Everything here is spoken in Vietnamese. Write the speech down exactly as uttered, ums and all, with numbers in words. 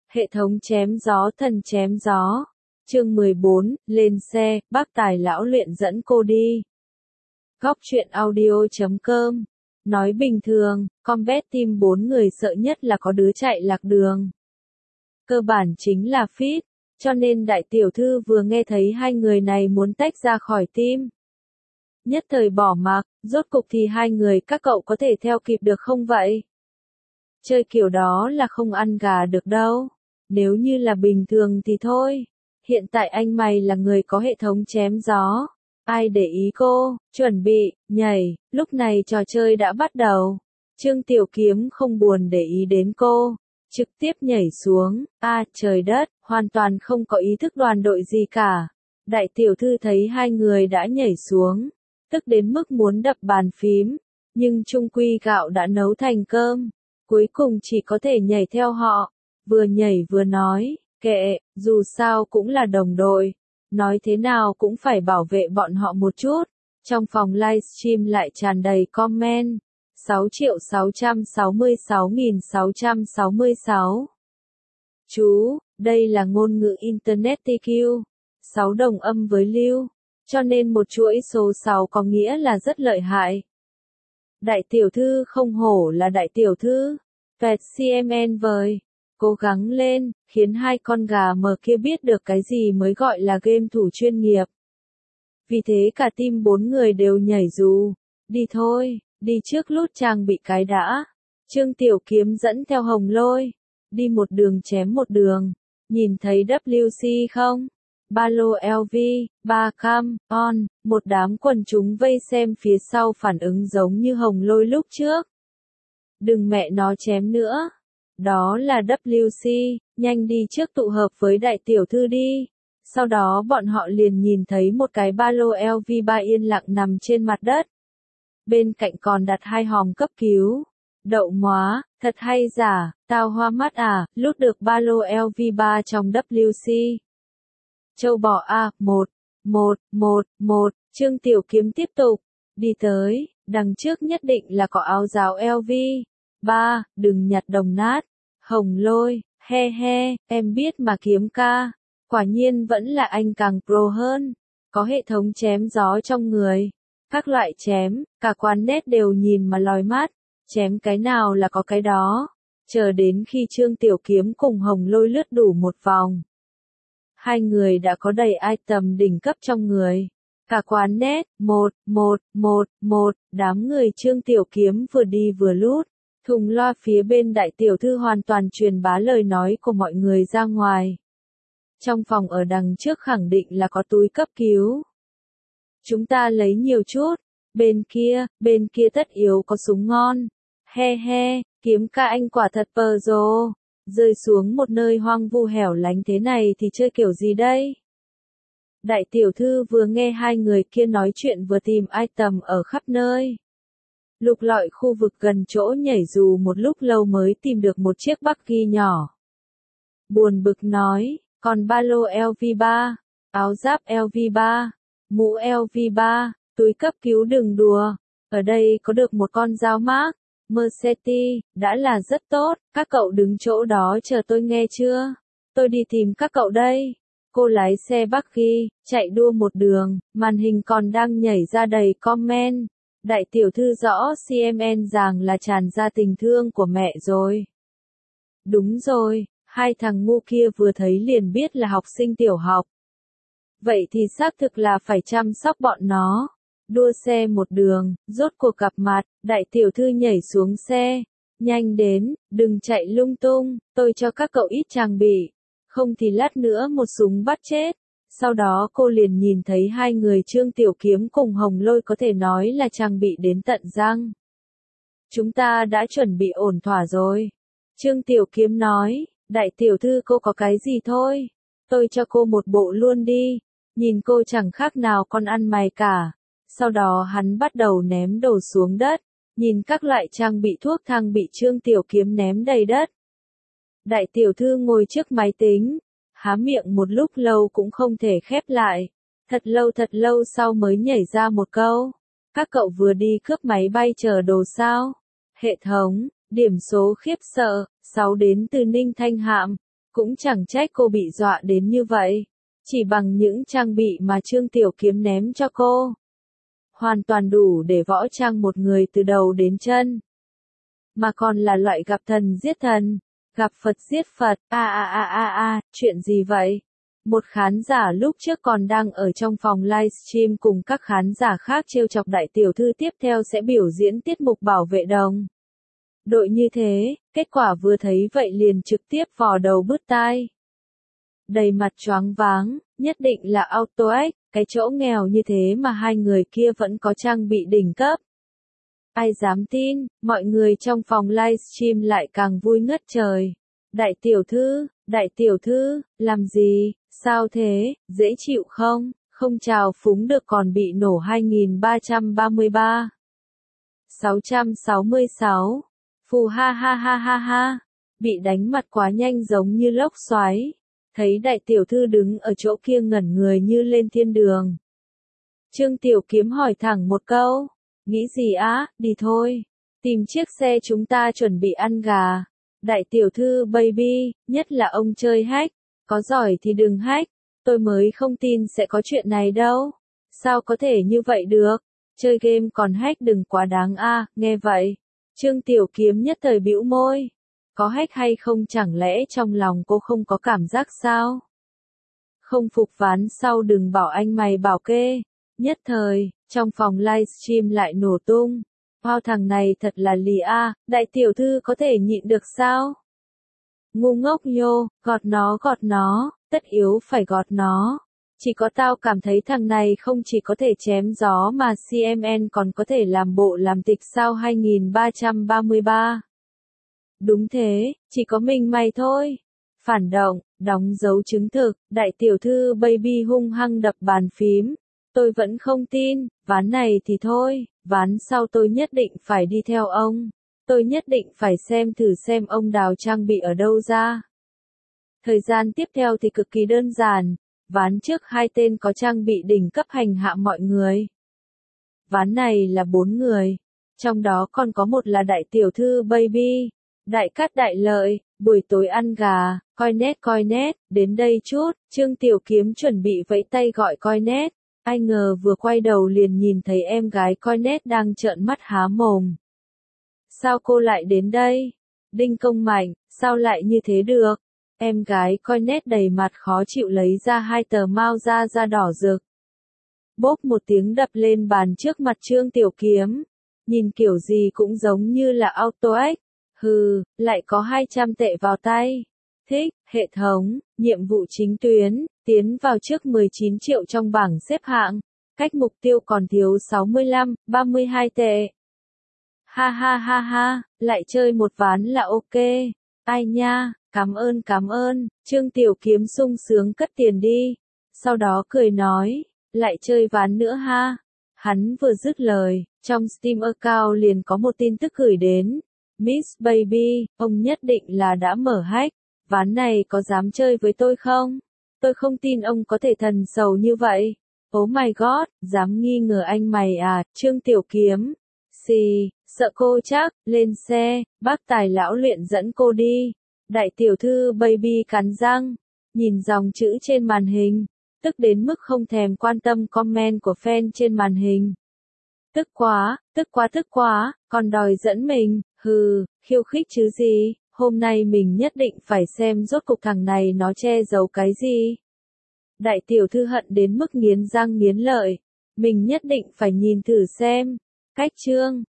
Hệ thống chém gió thần chém gió. Chương mười bốn, lên xe, bác tài lão luyện dẫn cô đi. Góc truyện audio chấm com. Nói bình thường, combat team bốn người sợ nhất là có đứa chạy lạc đường. Cơ bản chính là fit, cho nên đại tiểu thư vừa nghe thấy hai người này muốn tách ra khỏi team. Nhất thời bỏ mặc, rốt cục thì hai người các cậu có thể theo kịp được không vậy? Chơi kiểu đó là không ăn gà được đâu. Nếu như là bình thường thì thôi. Hiện tại anh mày là người có hệ thống chém gió. Ai để ý cô, chuẩn bị, nhảy, lúc này trò chơi đã bắt đầu. Trương Tiểu Kiếm không buồn để ý đến cô. Trực tiếp nhảy xuống, a à, trời đất, hoàn toàn không có ý thức đoàn đội gì cả. Đại tiểu thư thấy hai người đã nhảy xuống, tức đến mức muốn đập bàn phím. Nhưng chung quy gạo đã nấu thành cơm. Cuối cùng chỉ có thể nhảy theo họ. Vừa nhảy vừa nói, kệ, dù sao cũng là đồng đội. Nói thế nào cũng phải bảo vệ bọn họ một chút. Trong phòng livestream lại tràn đầy comment. sáu triệu sáu trăm sáu mươi sáu nghìn sáu trăm sáu mươi sáu. Chú, đây là ngôn ngữ Internet tê quy. sáu đồng âm với lưu. Cho nên một chuỗi số sáu có nghĩa là rất lợi hại. Đại tiểu thư không hổ là đại tiểu thư. Vẹt xê em en vời. Cố gắng lên, khiến hai con gà mờ kia biết được cái gì mới gọi là game thủ chuyên nghiệp. Vì thế cả team bốn người đều nhảy dù. Đi thôi, đi trước lút trang bị cái đã. Trương Tiểu Kiếm dẫn theo Hồng Lôi. Đi một đường chém một đường. Nhìn thấy vê kép xê không? Ba lô lờ vê, ba cam, on, một đám quần chúng vây xem phía sau phản ứng giống như Hồng Lôi lúc trước. Đừng mẹ nó chém nữa. Đó là vê kép xê, nhanh đi trước tụ hợp với đại tiểu thư đi. Sau đó bọn họ liền nhìn thấy một cái ba lô lờ vê ba yên lặng nằm trên mặt đất. Bên cạnh còn đặt hai hòm cấp cứu. Đậu móa, thật hay giả, tao hoa mắt à, lút được ba lô lờ vê ba trong vê kép xê. Châu bò a, một, một, một, một, Trương Tiểu Kiếm tiếp tục, đi tới, đằng trước nhất định là có áo giáo lờ vê. Ba, đừng nhặt đồng nát. Hồng Lôi, he he, em biết mà Kiếm ca. Quả nhiên vẫn là anh càng pro hơn. Có hệ thống chém gió trong người. Các loại chém, cả quán net đều nhìn mà lòi mắt. Chém cái nào là có cái đó. Chờ đến khi Trương Tiểu Kiếm cùng Hồng Lôi lướt đủ một vòng. Hai người đã có đầy item đỉnh cấp trong người. Cả quán net, một, một, một, một, đám người Trương Tiểu Kiếm vừa đi vừa lút. Thùng loa phía bên đại tiểu thư hoàn toàn truyền bá lời nói của mọi người ra ngoài. Trong phòng ở đằng trước khẳng định là có túi cấp cứu. Chúng ta lấy nhiều chút. Bên kia, bên kia tất yếu có súng ngon. He he, Kiếm ca anh quả thật pro. Rơi xuống một nơi hoang vu hẻo lánh thế này thì chơi kiểu gì đây? Đại tiểu thư vừa nghe hai người kia nói chuyện vừa tìm item ở khắp nơi. Lục lọi khu vực gần chỗ nhảy dù một lúc lâu mới tìm được một chiếc buggy nhỏ. Buồn bực nói, còn ba lô lờ vê ba, áo giáp lờ vê ba, mũ lờ vê ba, túi cấp cứu đừng đùa. Ở đây có được một con dao mác, Mercedes, đã là rất tốt, các cậu đứng chỗ đó chờ tôi nghe chưa? Tôi đi tìm các cậu đây. Cô lái xe buggy, chạy đua một đường, màn hình còn đang nhảy ra đầy comment. Đại tiểu thư rõ xê em en rằng là tràn ra tình thương của mẹ rồi. Đúng rồi, hai thằng ngu kia vừa thấy liền biết là học sinh tiểu học. Vậy thì xác thực là phải chăm sóc bọn nó. Đua xe một đường, rốt cuộc gặp mặt, đại tiểu thư nhảy xuống xe. Nhanh đến, đừng chạy lung tung, tôi cho các cậu ít trang bị. Không thì lát nữa một súng bắt chết. Sau đó cô liền nhìn thấy hai người Trương Tiểu Kiếm cùng Hồng Lôi có thể nói là trang bị đến tận răng. Chúng ta đã chuẩn bị ổn thỏa rồi. Trương Tiểu Kiếm nói, đại tiểu thư cô có cái gì thôi. Tôi cho cô một bộ luôn đi. Nhìn cô chẳng khác nào con ăn mày cả. Sau đó hắn bắt đầu ném đồ xuống đất. Nhìn các loại trang bị thuốc thang bị Trương Tiểu Kiếm ném đầy đất. Đại tiểu thư ngồi trước máy tính. Há miệng một lúc lâu cũng không thể khép lại. Thật lâu thật lâu sau mới nhảy ra một câu. Các cậu vừa đi cướp máy bay chờ đồ sao? Hệ thống, điểm số khiếp sợ, sáu đến từ Ninh Thanh Hạm. Cũng chẳng trách cô bị dọa đến như vậy. Chỉ bằng những trang bị mà Trương Tiểu Kiếm ném cho cô. Hoàn toàn đủ để võ trang một người từ đầu đến chân. Mà còn là loại gặp thần giết thần, gặp Phật giết Phật, a a a a a, chuyện gì vậy? Một khán giả lúc trước còn đang ở trong phòng livestream cùng các khán giả khác trêu chọc đại tiểu thư tiếp theo sẽ biểu diễn tiết mục bảo vệ đồng đội như thế, kết quả vừa thấy vậy liền trực tiếp vò đầu bứt tai. Đầy mặt choáng váng, nhất định là AutoX, cái chỗ nghèo như thế mà hai người kia vẫn có trang bị đỉnh cấp. Ai dám tin, mọi người trong phòng livestream lại càng vui ngất trời. Đại tiểu thư, đại tiểu thư, làm gì, sao thế, dễ chịu không, không trào phúng được còn bị nổ hai nghìn ba trăm ba mươi ba. sáu trăm sáu mươi sáu. Phù ha ha ha ha ha, bị đánh mặt quá nhanh giống như lốc xoáy. Thấy đại tiểu thư đứng ở chỗ kia ngẩn người như lên thiên đường. Trương Tiểu Kiếm hỏi thẳng một câu, nghĩ gì á, đi thôi, tìm chiếc xe chúng ta chuẩn bị ăn gà. Đại tiểu thư baby, nhất là ông chơi hack, có giỏi thì đừng hack, tôi mới không tin sẽ có chuyện này đâu. Sao có thể như vậy được, chơi game còn hack đừng quá đáng a. Nghe vậy, Trương Tiểu Kiếm nhất thời bĩu môi. Có hack hay không chẳng lẽ trong lòng cô không có cảm giác sao? Không phục ván sau đừng bảo anh mày bảo kê. Nhất thời, trong phòng livestream lại nổ tung. Wow, thằng này thật là lì a, đại tiểu thư có thể nhịn được sao? Ngu ngốc nhô, gọt nó gọt nó, tất yếu phải gọt nó. Chỉ có tao cảm thấy thằng này không chỉ có thể chém gió mà xê em en còn có thể làm bộ làm tịch sao hai nghìn ba trăm ba mươi ba. Đúng thế, chỉ có mình mày thôi. Phản động, đóng dấu chứng thực, đại tiểu thư baby hung hăng đập bàn phím. Tôi vẫn không tin, ván này thì thôi, ván sau tôi nhất định phải đi theo ông. Tôi nhất định phải xem thử xem ông đào trang bị ở đâu ra. Thời gian tiếp theo thì cực kỳ đơn giản, ván trước hai tên có trang bị đỉnh cấp hành hạ mọi người. Ván này là bốn người, trong đó còn có một là đại tiểu thư baby. Đại cát đại lợi, buổi tối ăn gà, coi nét coi nét, đến đây chút, Trương Tiểu Kiếm chuẩn bị vẫy tay gọi coi nét. Ai ngờ vừa quay đầu liền nhìn thấy em gái coi nét đang trợn mắt há mồm. Sao cô lại đến đây? Đinh Công Mạnh, sao lại như thế được? Em gái coi nét đầy mặt khó chịu lấy ra hai tờ mao da da đỏ rực. Bốp một tiếng đập lên bàn trước mặt Trương Tiểu Kiếm. Nhìn kiểu gì cũng giống như là AutoX. Hừ, lại có hai trăm tệ vào tay. Thích, hệ thống, nhiệm vụ chính tuyến, tiến vào trước mười chín triệu trong bảng xếp hạng. Cách mục tiêu còn thiếu sáu mươi lăm, ba mươi hai tệ. Ha ha ha ha, lại chơi một ván là ok. Ai nha, cảm ơn cảm ơn, Trương Tiểu Kiếm sung sướng cất tiền đi. Sau đó cười nói, lại chơi ván nữa ha. Hắn vừa dứt lời, trong Steam account liền có một tin tức gửi đến. Miss Baby, ông nhất định là đã mở hack. Ván này có dám chơi với tôi không? Tôi không tin ông có thể thần sầu như vậy. Oh my god, dám nghi ngờ anh mày à, Trương Tiểu Kiếm. Xì, sợ cô chắc, lên xe, bác tài lão luyện dẫn cô đi. Đại tiểu thư baby cắn răng, nhìn dòng chữ trên màn hình, tức đến mức không thèm quan tâm comment của fan trên màn hình. Tức quá, tức quá tức quá, còn đòi dẫn mình, hừ, khiêu khích chứ gì, hôm nay mình nhất định phải xem rốt cục thằng này nó che giấu cái gì. Đại tiểu thư hận đến mức nghiến răng nghiến lợi, mình nhất định phải nhìn thử xem. Cách chương